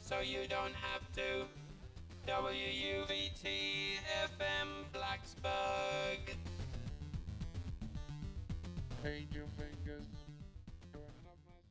so you don't have to. WUVT FM Blacksburg. Paint your fingers. You're not much.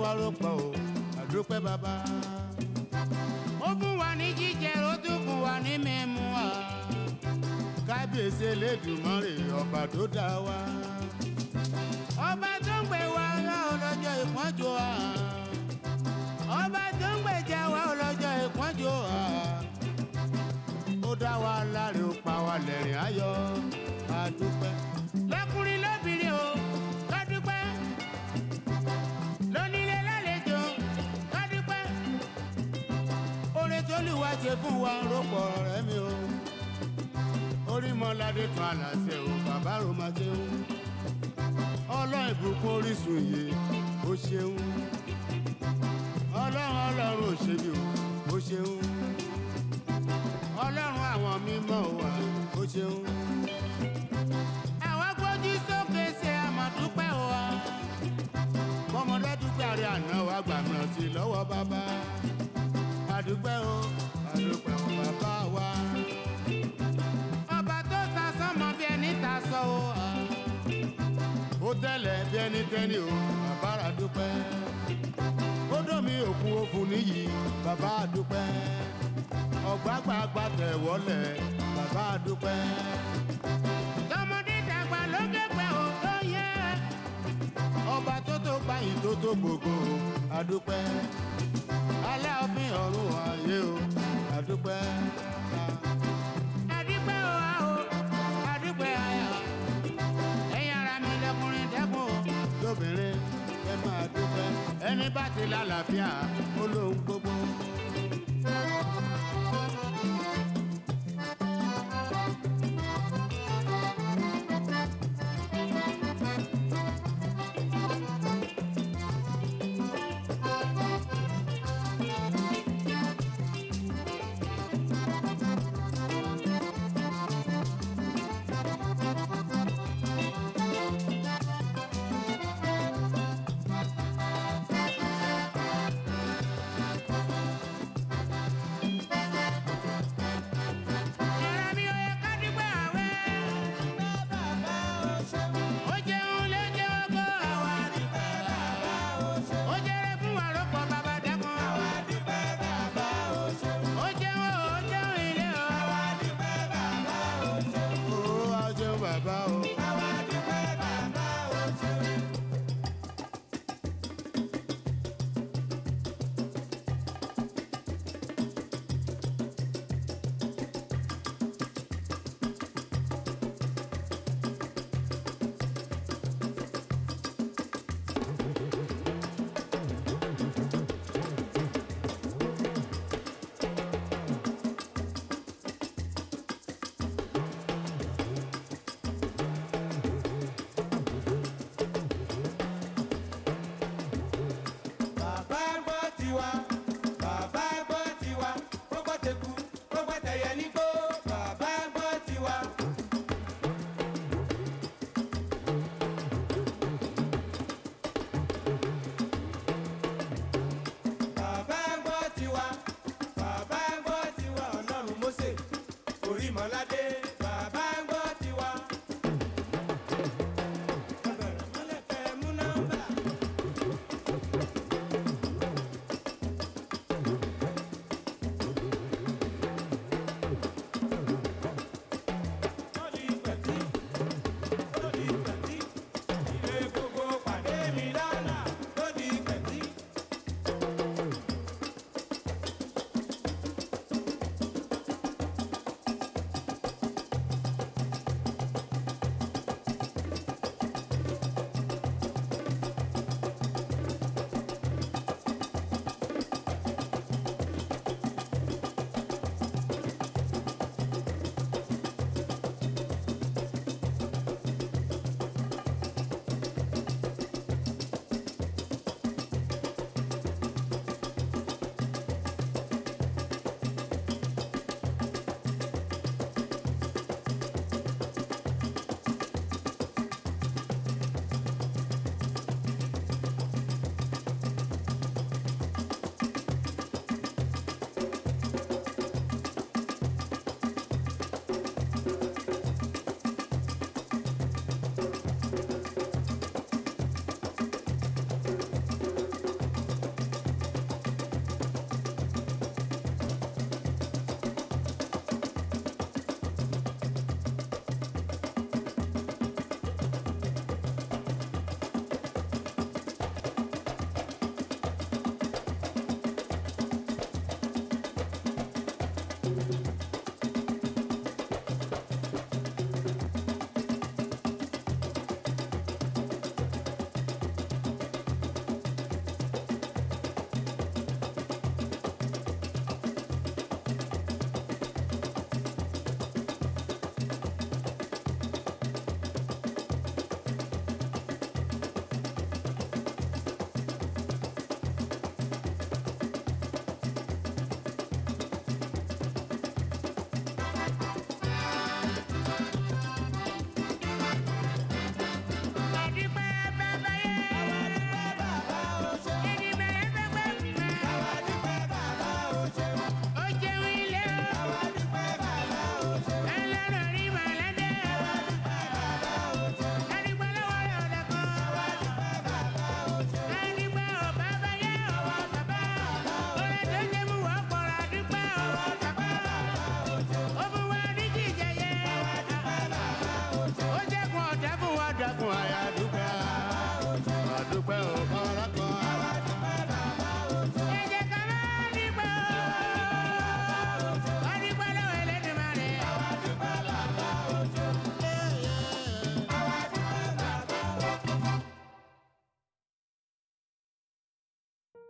wa ló pọ̀ o àdúpẹ́ bàbá. ó fún wa ní jíjẹ ó tún fún wa ní mímu wa. kábíyèsí Elédùmarè ọba tó dá wa. ọba tó ń gbé wa lọ́jọ́ ìpọ́njú wa. ọba tó ń gbèjà wa lọ́jọ́ ìpọ́njú wa. ó dá wa láre ó pa wa lẹ́rìn ayọ̀ àdúpẹ́. lọ́kùnrin lóbìnrin o lọ́dúpẹ́. lónílé lálejò lọ́dúpẹ́. oore t'Olúwa ṣe fún wa rọ́pò ọ̀rẹ́ mi o. orí mọ́ládé tún àlàsẹ̀ o bàbá roma ṣeun. ọlọ́run ìbùkún orísun yìí ó ṣeun. ọlọ́run ò ṣe bí o ó ṣeun. ọlọ́run àwọn mímọ́ wa ó ṣeun. àwọn gbójú sókè ṣe àmọ̀dúpẹ́ wa. bọ́mọdé dúpẹ́ àrẹ àná wa gbà mìíràn sí lọ́wọ́ bàbá. àdúpẹ́ o àdúpẹ́ o bàbá wa. ọba tó ta sọ́mọ bí ẹni ta sọ o. ó tẹ̀lẹ̀ bí ẹni tẹ́ni o bàbá rà dúpẹ́. ó dómi òkun òkun níyì bàbá àdúpẹ́. ọ̀gbàgbàgbà tẹ̀ wọlé bàbá àdúpẹ́. tọmọdé dàgbà ló gbẹgbẹ ò tó yẹ. ọba tó tó gbàyìn tó tó gbogbo àdúpẹ́. alẹ́ òfin ọ̀run ayé o àdúpẹ́. àdúpẹ́ o àdúpẹ́ ayọ̀. ẹ̀yin ara mi lẹ́kùnrin dẹ́kun o lóbìnrin ẹ máa dúpẹ́. ẹni bá ti lálàáfíà ó lóhun gbogbo.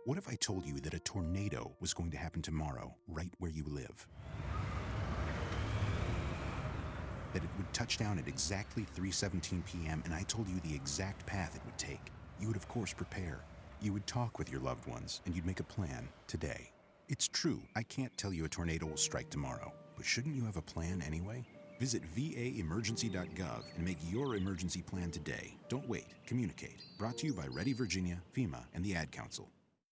What if I told you that a tornado was going to happen tomorrow, right where you live? That it would touch down at exactly 3:17 p.m., and I told you the exact path it would take. You would, of course, prepare. You would talk with your loved ones, and you'd make a plan today. It's true, I can't tell you a tornado will strike tomorrow, but shouldn't you have a plan anyway? Visit vaemergency.gov and make your emergency plan today. Don't wait. Communicate. Brought to you by Ready Virginia, FEMA, and the Ad Council.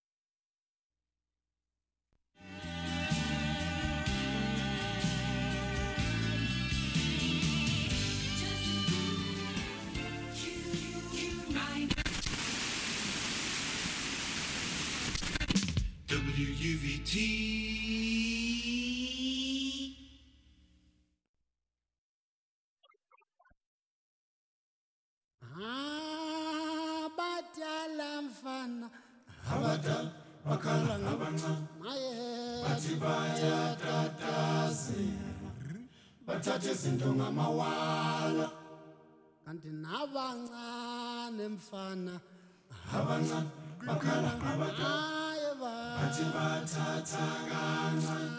WUVT. Abadala mfana abadala bakhala ngabancane bathi bayatatazela bathathe izinto ngamawala kanti nabancane mfana abancane bakhala ngabancane bathi bathatha kancane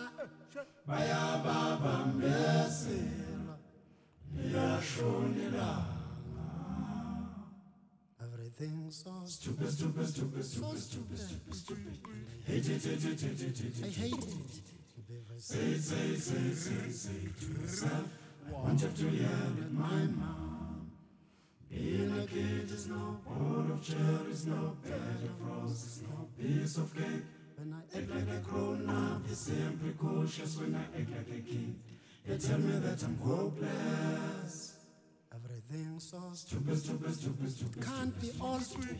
bayababambezela iyashonela. Everything's so stupid, stupid, stupid, stupid, stupid, stupid, stupid. Hate it, hate it, hate it, hate it. I hate it. Say to yourself, I want you to yell at my mom. Being a kid is no bowl of cherries, no bed of roses, no piece of cake. When I act like a grown-up, you say I'm precocious. When I act like a kid, you tell me that I'm hopeless. Everything's so stupid, stupid, stupid, stupid. Can't be all stupid.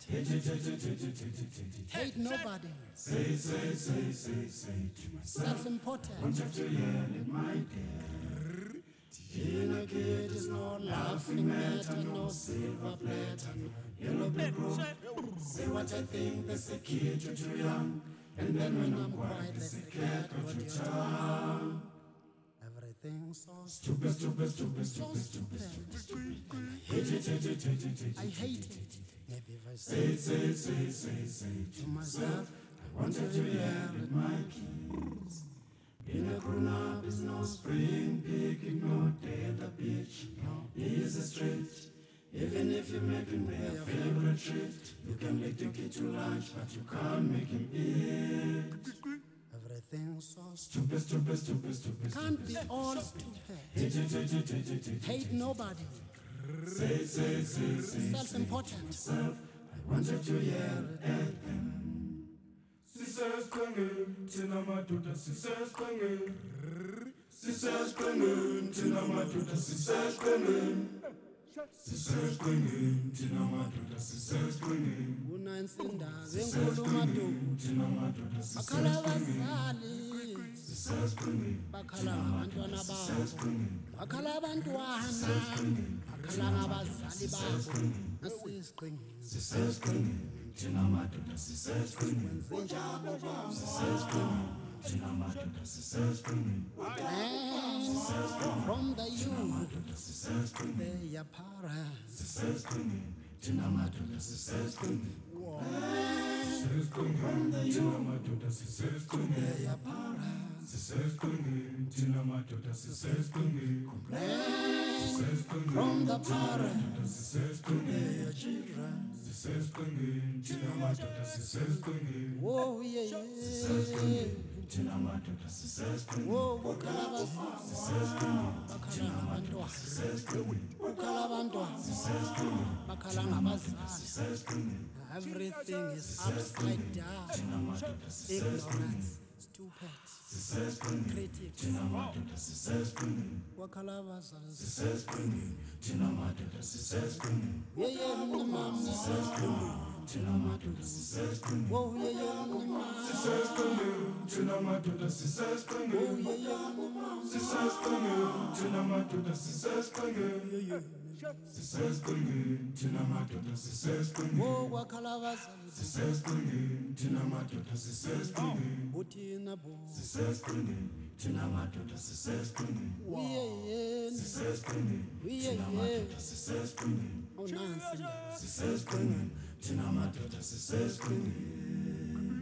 Hate nobody. Say to myself. Self-important. Want you to yell at my dear. Being a kid is no laughing matter, no silver platter, no yellow brick road. Say what I think, they say kid, you're too young. And then when I'm quiet, they say cat, what you tongue. Everything's so stupid, stupid, stupid, stupid, stupid, stupid, stupid. I hate it. Maybe if I say to myself, I want you to yell at my kids. Being a grown-up is no spring picking, no day at the beach, no easy street. Even if you're making me a favorite treat, you can make the kid to lunch, but you can't make him eat. Everything's so stupid, stupid, stupid, stupid. Can't be all stupid. Hate nobody. Say self-important. Self, I want you to yell at them. Sisters clinging, tina matuta, sisters clinging. Sisters clinging, tina matuta, sisters clinging. Sisters clinging, tina matuta, sisters clinging. Unansinda, venkulumatu, tina matuta, sisters clinging. Sisters clinging, bakhala abantwana babo, bakhala abantwana, bakhala abazali babo, nasisiqingini. Sisters clinging, tina matuta, sisters clinging. Zenjalo babo, sisters clinging, tina matuta, sisters clinging. From the youth, they are parents. Sisters clinging, tina matuta, sisters clinging. From the youth, they are parents. Sisters clinging, tina matuta, sisters clinging. From the parents, they are children. Sisters clinging, tina matuta, sisters clinging. Oh yeah, sisters clinging, tina matuta, sisters clinging. Oh, ukalabantwana, sisters clinging, tina matuta, sisters clinging. Ukalabantwana, sisters clinging, bakhala ngabazali, sisters clinging. Everything is upside down. Ignorance, stupid, critics. Wakalabasa, yeah, mama. Whoa, yeah, mama. Sisters clinging, tina matuta, sisters clinging. Oh, wakalabasa, sisters clinging, tina matuta, sisters clinging. Utina bo, sisters clinging, tina matuta, sisters clinging. Yeah, sisters clinging, tina matuta, sisters clinging. Oh, Nancy, sisters clinging, tina matuta, sisters clinging.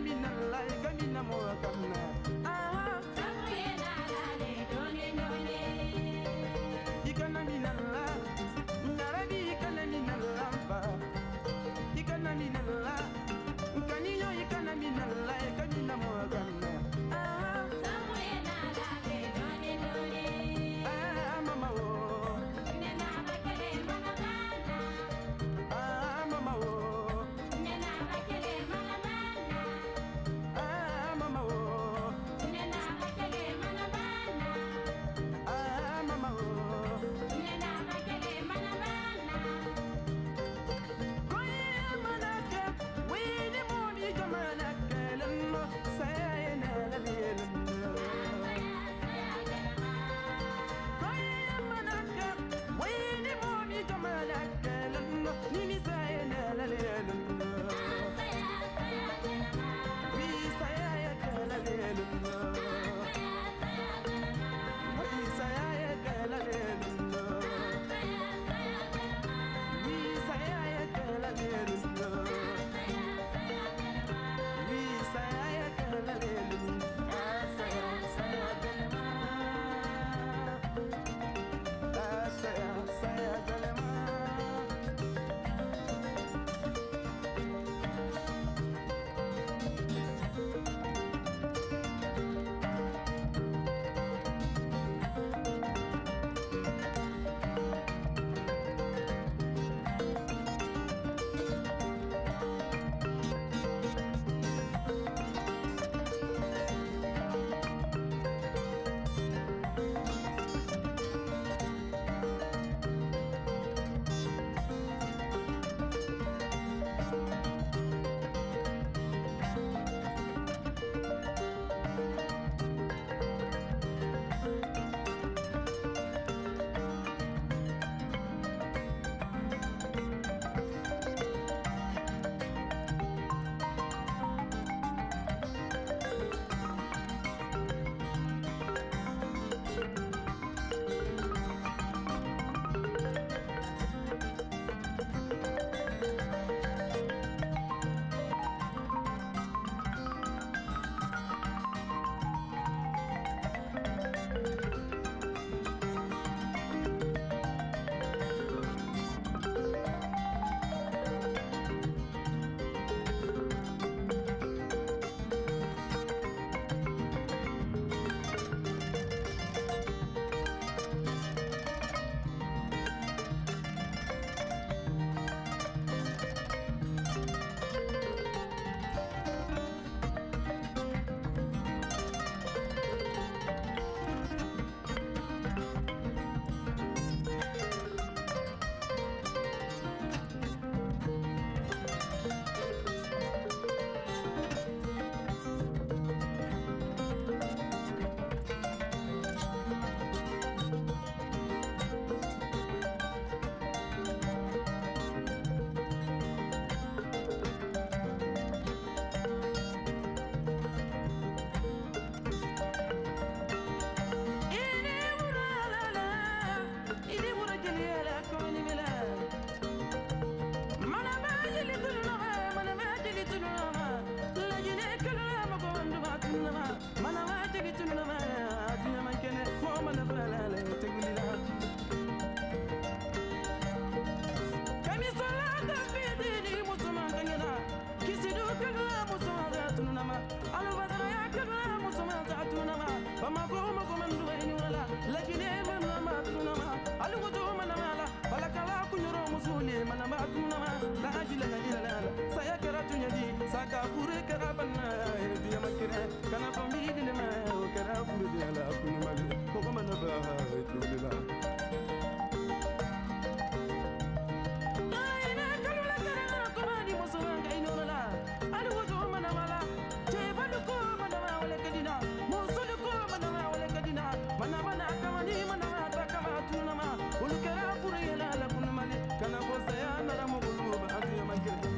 Kana bosa ya na mo gulu ba adu ya makere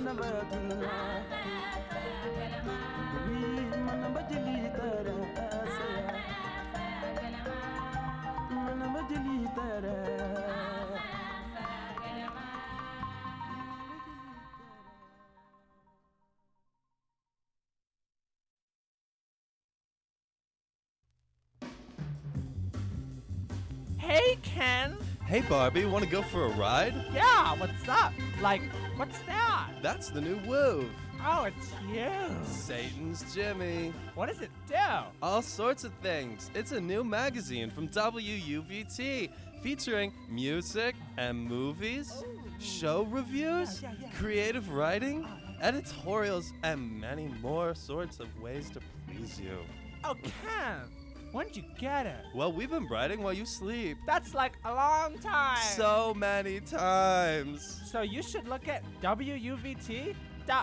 Hey, Ken. Hey, Barbie, want to go for a ride? Yeah, what's up? Like, what's that? That's the new Wove. Oh, it's you. Satan's Jimmy. What does it do? All sorts of things. It's a new magazine from WUVT featuring music and movies, show reviews, creative writing, editorials, and many more sorts of ways to please you. Oh, Ken, when'd you get it? Well, we've been writing while you sleep. That's like a long time. So many times. So you should look at wuvt.vt.edu,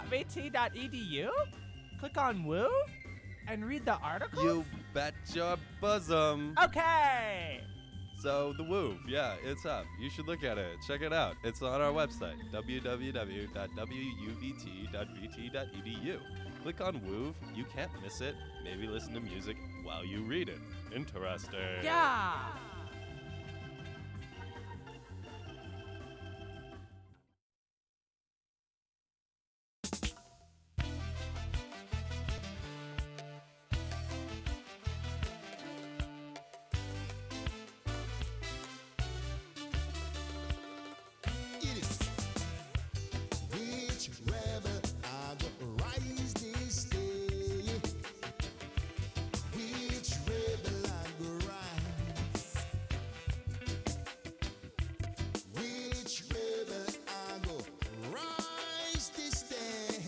click on Woo, and read the articles? You bet your bosom. Okay. So the Wove, yeah, it's up. You should look at it. Check it out. It's on our website, www.wuvt.vt.edu. Click on Wove. You can't miss it. Maybe listen to music while you read it. Interesting. Yeah. Which rebel I go rise this day? Which rebel I go rise? Which rebel I go rise this day?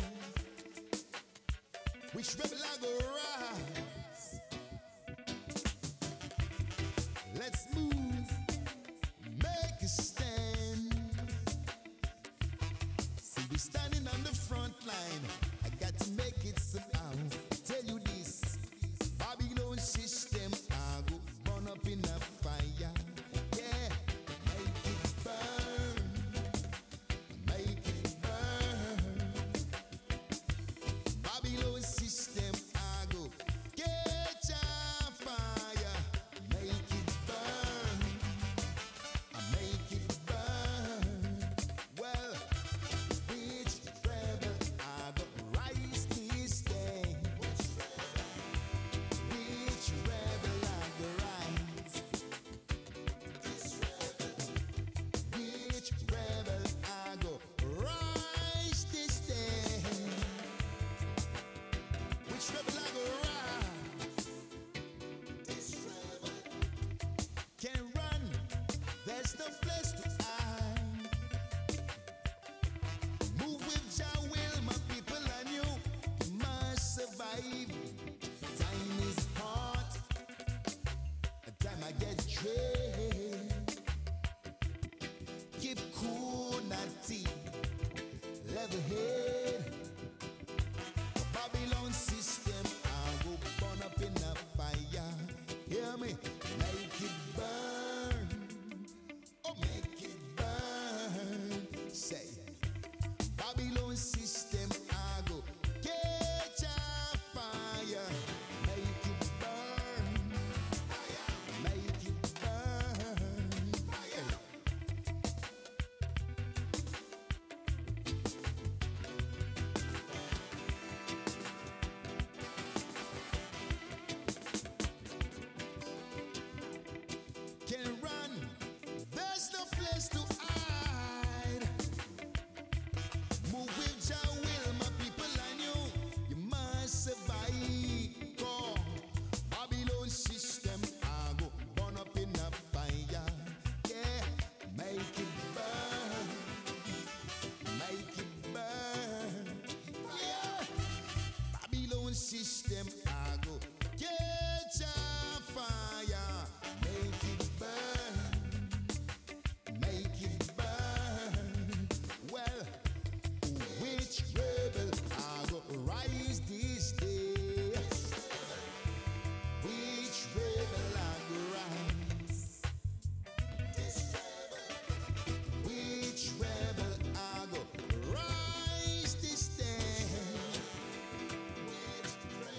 Which rebel I go rise? Let's move, make a stand. See, we standing on the front line. I got to make it somehow. Tell you this, Babylon system, I go burn up in a fire. Yeah, make it burn, make it burn. Babylon system, I go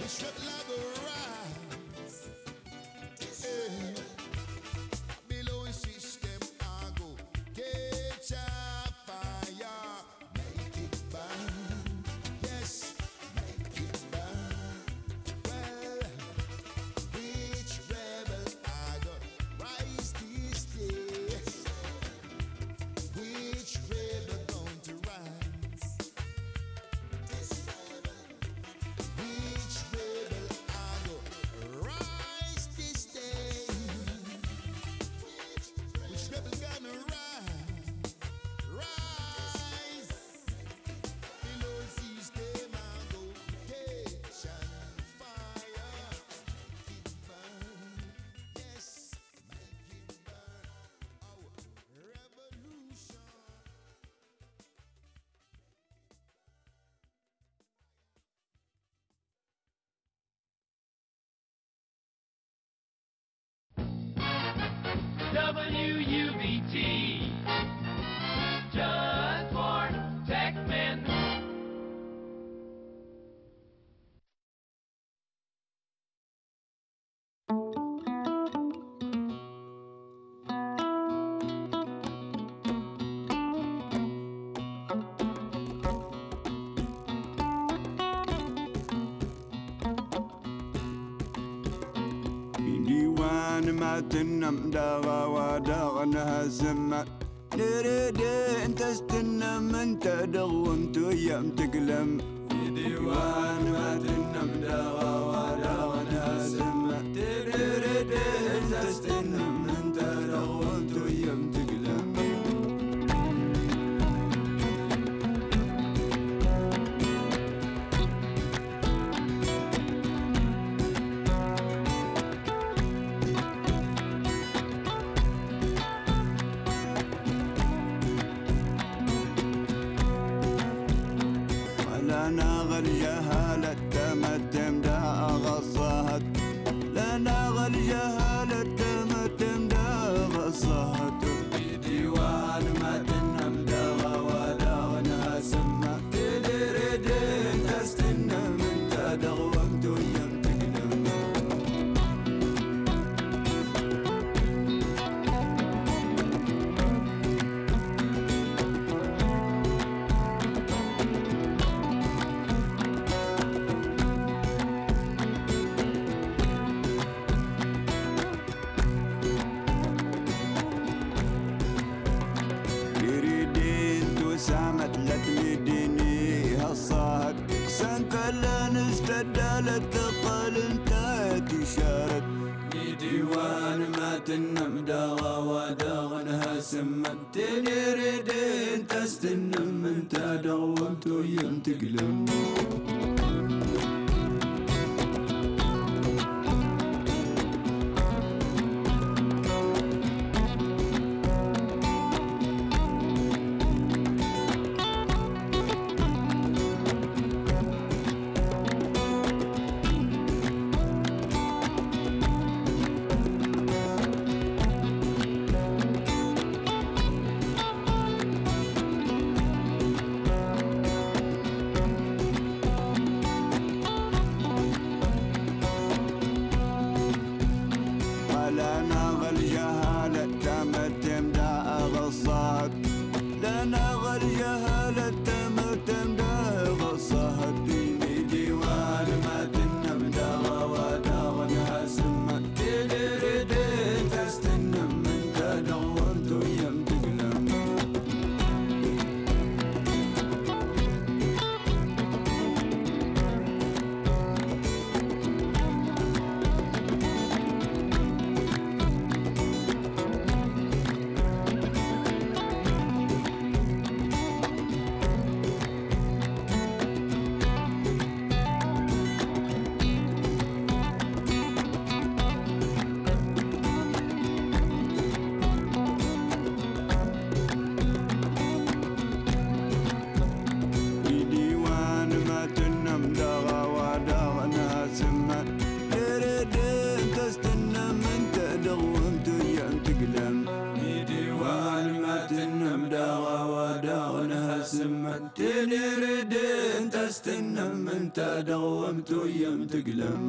Which rebel I go rise? Below system I go catch a fire. Make it burn. Yes, make it burn. Well, which rebel I go rise this day? Which rebel going to rise? Which rebel I go rise this day? Which rebel gonna rise? Rise. Below system I go catch on fire. Make it burn. Yes, make it burn. Our revolution. WUVT. Just for tech men. ديوان ما تنم داغا وداغنها سما نريد انت استنم انت دغونت يم تقلم ديوان ما تنم داغا وداغنها سما نريد انت استنم انت دغونت يم تقلم ولا ناغل جهالة تمتم دا غصهت لا ناغل جهالة تمتم دا غصهت ديوان ما تنم دا ولا غنها سما تدريدين تستنم انت دغومت ويم تقلم يريدين تسامت لتمديني هالصهد سن كلن استدالت تقل انت تشارد ديوان ما تنم داغا وداغنها سمت تنيريدين تستنم انت دومت ويم تقلم تقلم انت دومت ويم تقلم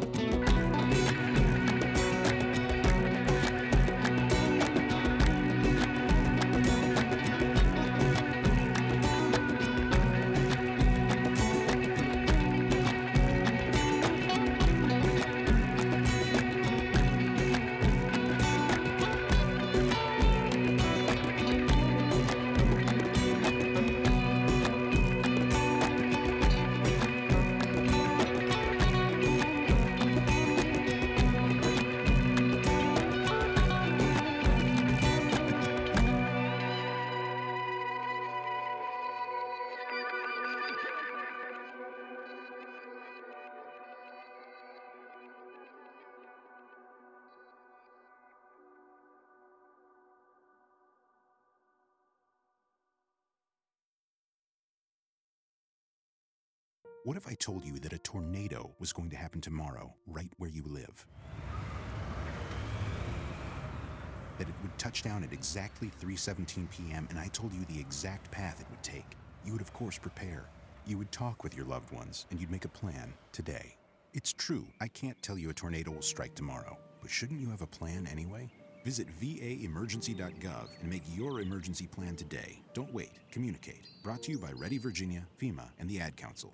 What if I told you that a tornado was going to happen tomorrow, right where you live? That it would touch down at exactly 3:17 p.m., and I told you the exact path it would take. You would, of course, prepare. You would talk with your loved ones, and you'd make a plan today. It's true, I can't tell you a tornado will strike tomorrow, but shouldn't you have a plan anyway? Visit vaemergency.gov and make your emergency plan today. Don't wait. Communicate. Brought to you by Ready Virginia, FEMA, and the Ad Council.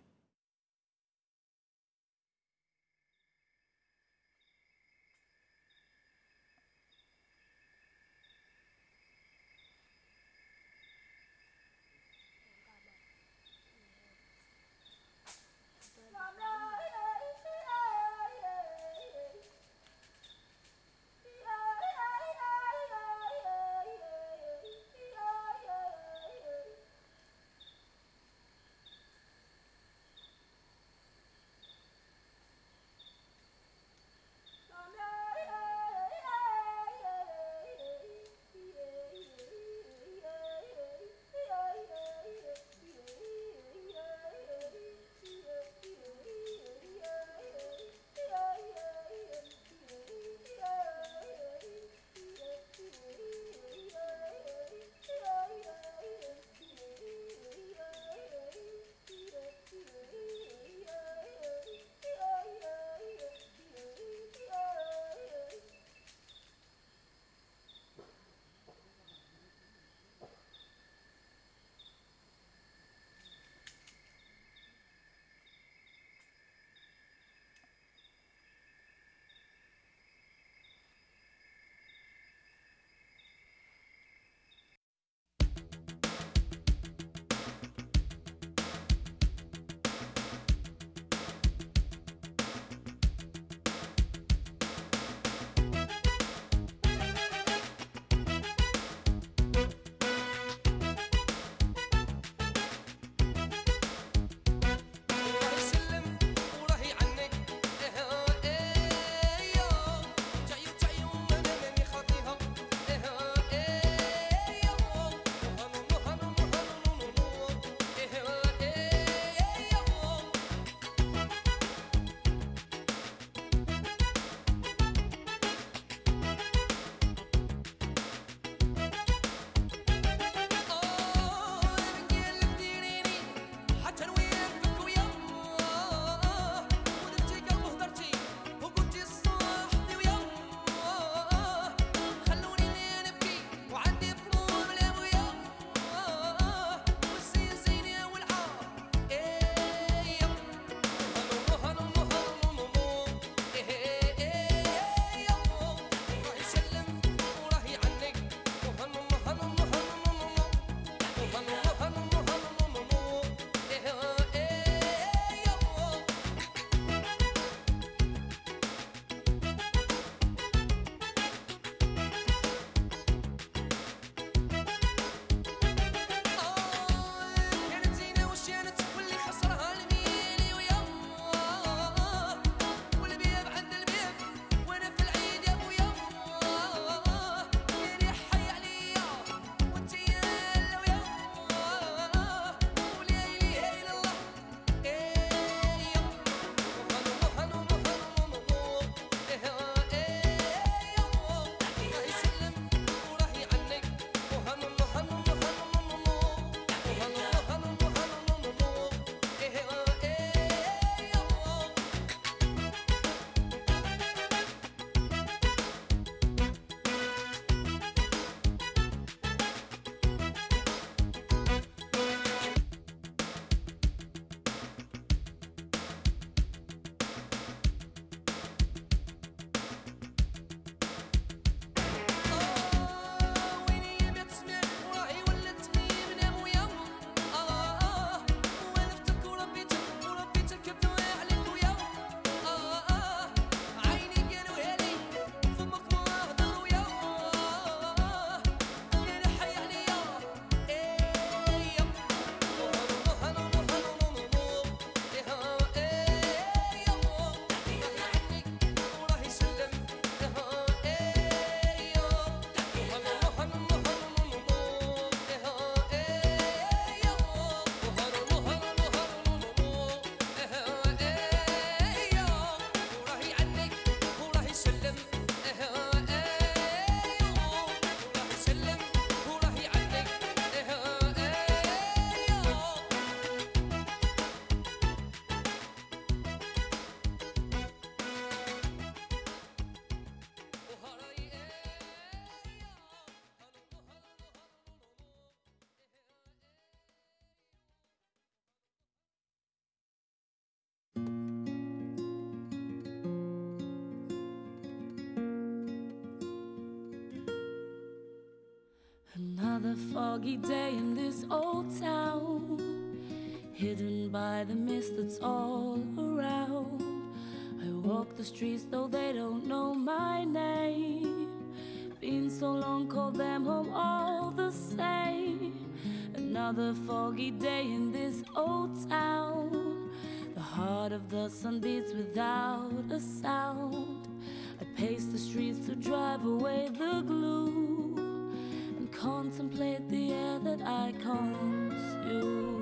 foggy day in this old town, hidden by the mist that's all around. I walk the streets though they don't know my name. Been so long, call them home all the same. Another foggy day in this old town. The heart of the sun beats without a sound. I pace the streets to drive away the gloom and contemplate the air that I consume.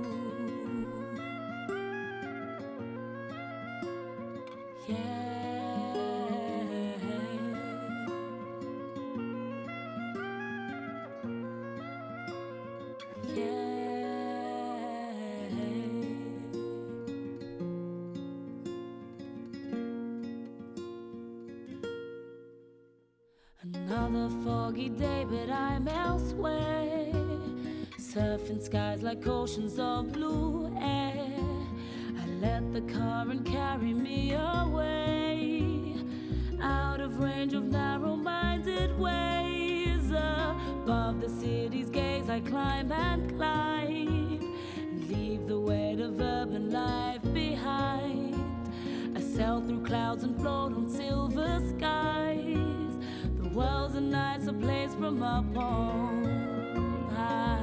Another foggy day, but I'm elsewhere, surfing skies like oceans of blue air. I let the current carry me away, out of range of narrow-minded ways. Above the city's gaze I climb and climb, and leave the weight of urban life behind. I sail through clouds and float on silver skies. The world's and night's a place from up on high.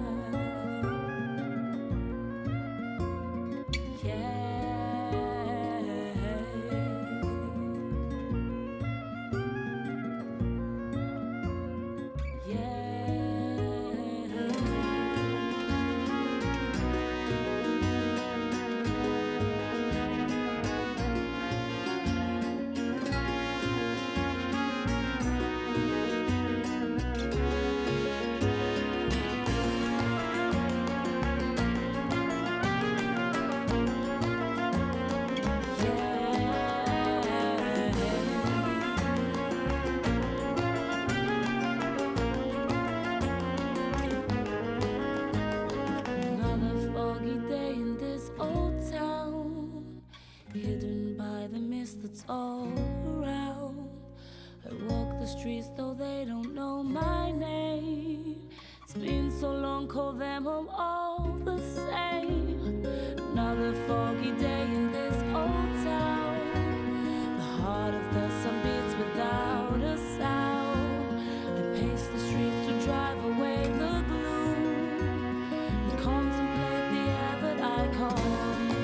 That's all around. I walk the streets though they don't know my name. It's been so long, call them home all the same. Another foggy day in this old town. The heart of the sun beats without a sound. I pace the streets to drive away the gloom and contemplate the air that I consume.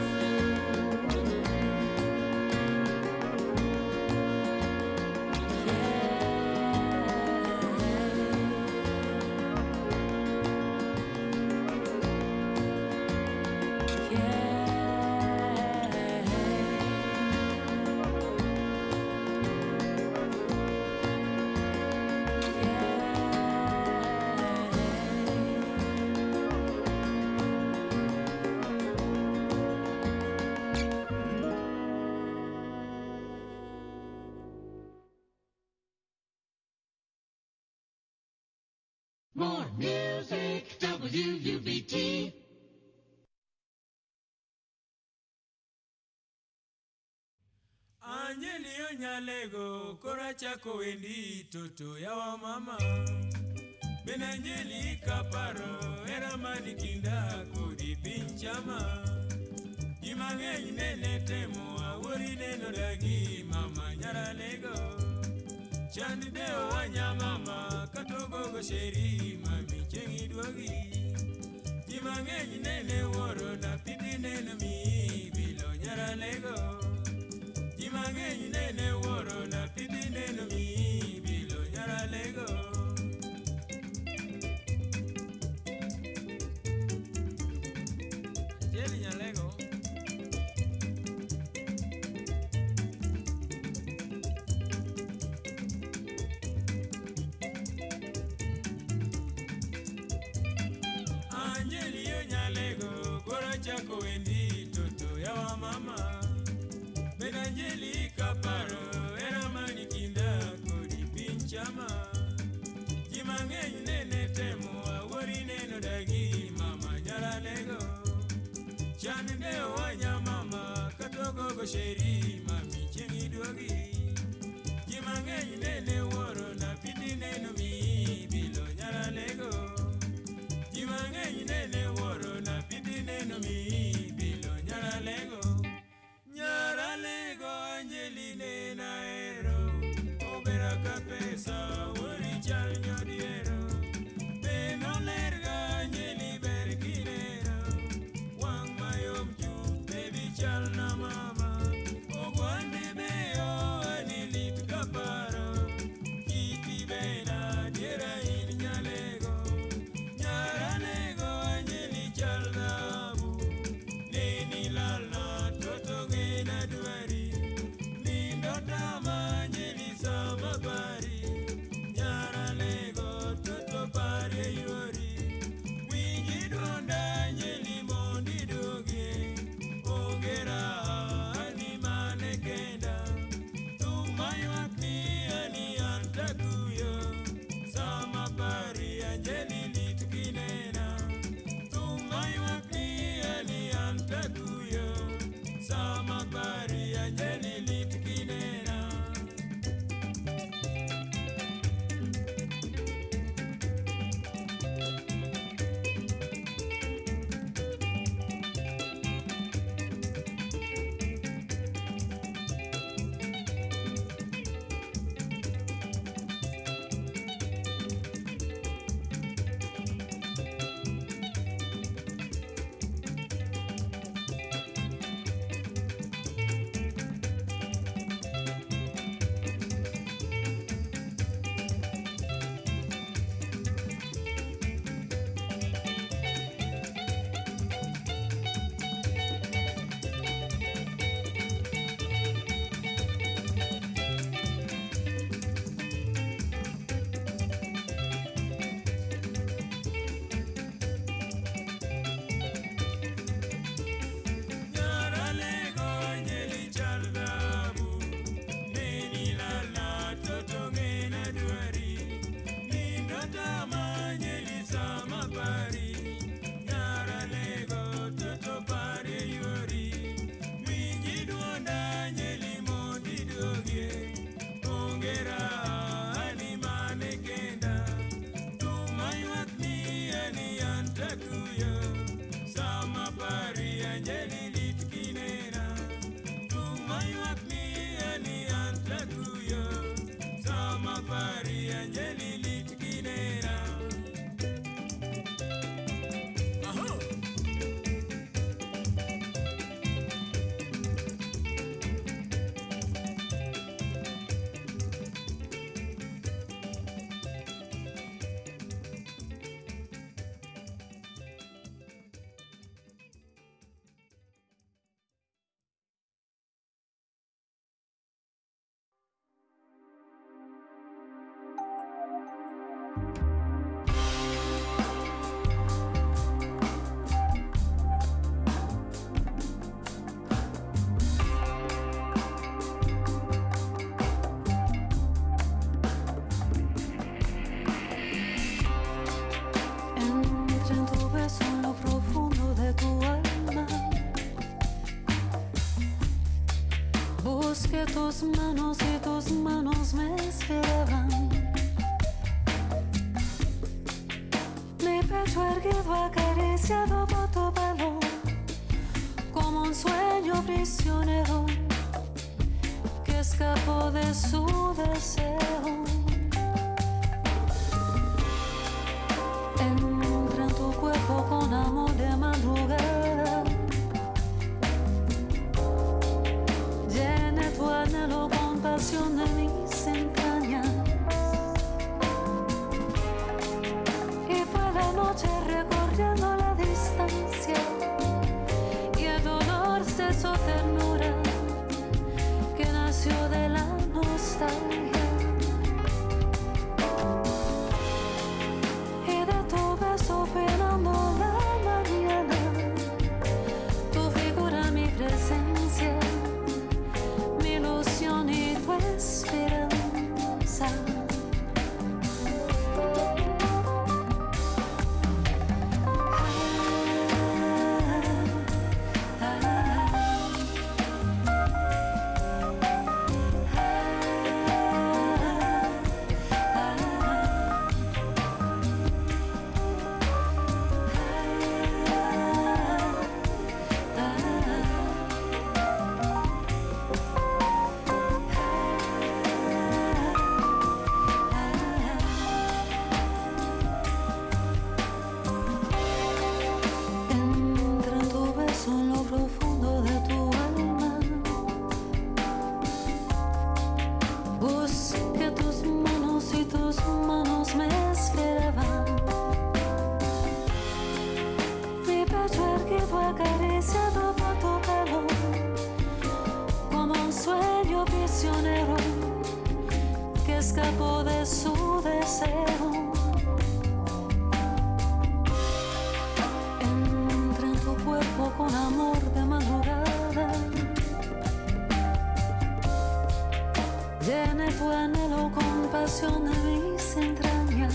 More music, WUBT. Angelio nyalego kora chako wendi toto ya wa mama. Benangeli kaparo era manikinda kodi pinchama. Imangeni nene temo awori neno dagi mama nyaralego. Chandi deo wanya mama katogo go sheri mami chengi dwagi. Imangeni nene woro na piti nene mi bilo nyaralego. Imangeni nene woro na piti nene mi bilo nyaralego. Jeli nyalego. Angelio nyalego gora chako wendi toto ya wa mama. Benangeli kaparo era manikinda kodi pinchama. Jimangeni nene temo awori neno dagi mama nyaralego. Chani deo wanya mama katogo go sheri mami chengi dwagi. Jimangeni nene woro na piti neno mi bilo nyaralego. nene woro na piti neno mi bilo nyaralego. Nyaralego Angeline na ero. Obera kapesa wori chal nyodiero. Beno lerga Angeli berkinero. Wang mayom chu baby chal na mama. Ogwande beyo anilit kaparo. Kiti bena diera in nyalego. Nyaralego Angeli chal dabu. Neni lala toto gena duari. Nindo tama Angeli sama pari. Nyaralego toto pari yori. Wingi donda Angeli mondi doge. Ogera animane kenda. Tumayakni ani antakuyo. Sama pari Angeli litkinena. Tumayakni ani antakuyo. Sama pari Angeli litkinena. Nyaralego Angeli chal dabu. Neni lala toto gena duari. Nindo tama Angeli sama pari. Nyaralego toto pari yori. Wingi duonda Angeli mondi doge. Ongera animane kenda. Tumayakni ani antakuyo. Sama pari Angeli litkinena. Tumayakni ani antakuyo. Sama pari Angeli litkinena. Aha. Entra en tu beso en lo profundo de tu alma. Busqué tus manos y tus manos me llevan. Mi pecho erguido acariciado por tu pelo, como un sueño prisionero que escapó de su deseo. Entra en tu cuerpo con amor de madrugada. Llena tu anhelo con pasión de mis entrañas. Y fue la noche recorriendo la distancia. Y el dolor se hizo ternura que nació de la nostalgia. prisionero que escapó de su deseo. Entra en tu cuerpo con amor de madrugada. Llena tu anhelo con pasión de mis entrañas.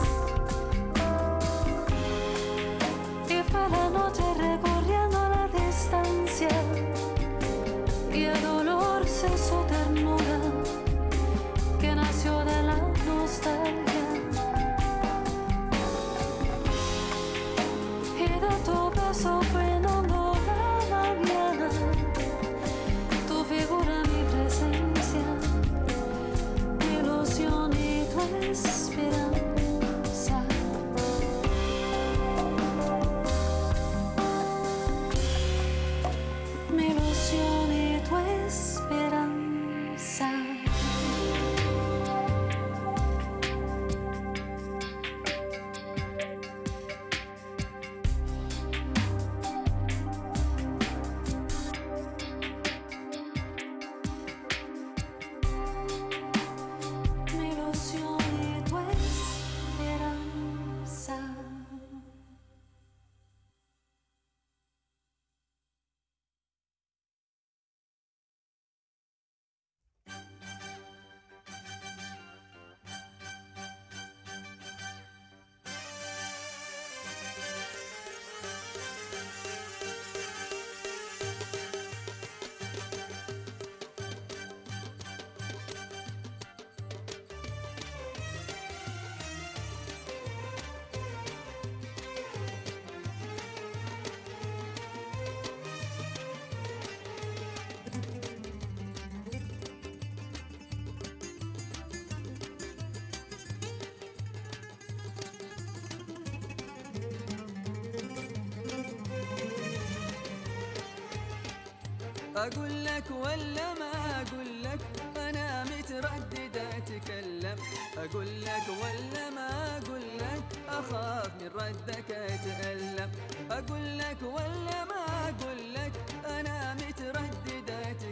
Y fue la noche recorriendo la distancia. Y el dolor se hizo ternura que nació de la nostalgia. Y de tu beso frenando la mañana, tu figura, mi presencia, mi ilusión y tu esperanza. Mi ilusión y tu esperanza. Mi ilusión y tu esperanza. أقول لك ولا ما أقول لك، أنا متردد أتكلم. أقول لك ولا ما أقول لك، أخاف من ردك أتألم. أقول لك ولا ما أقول لك، أنا متردد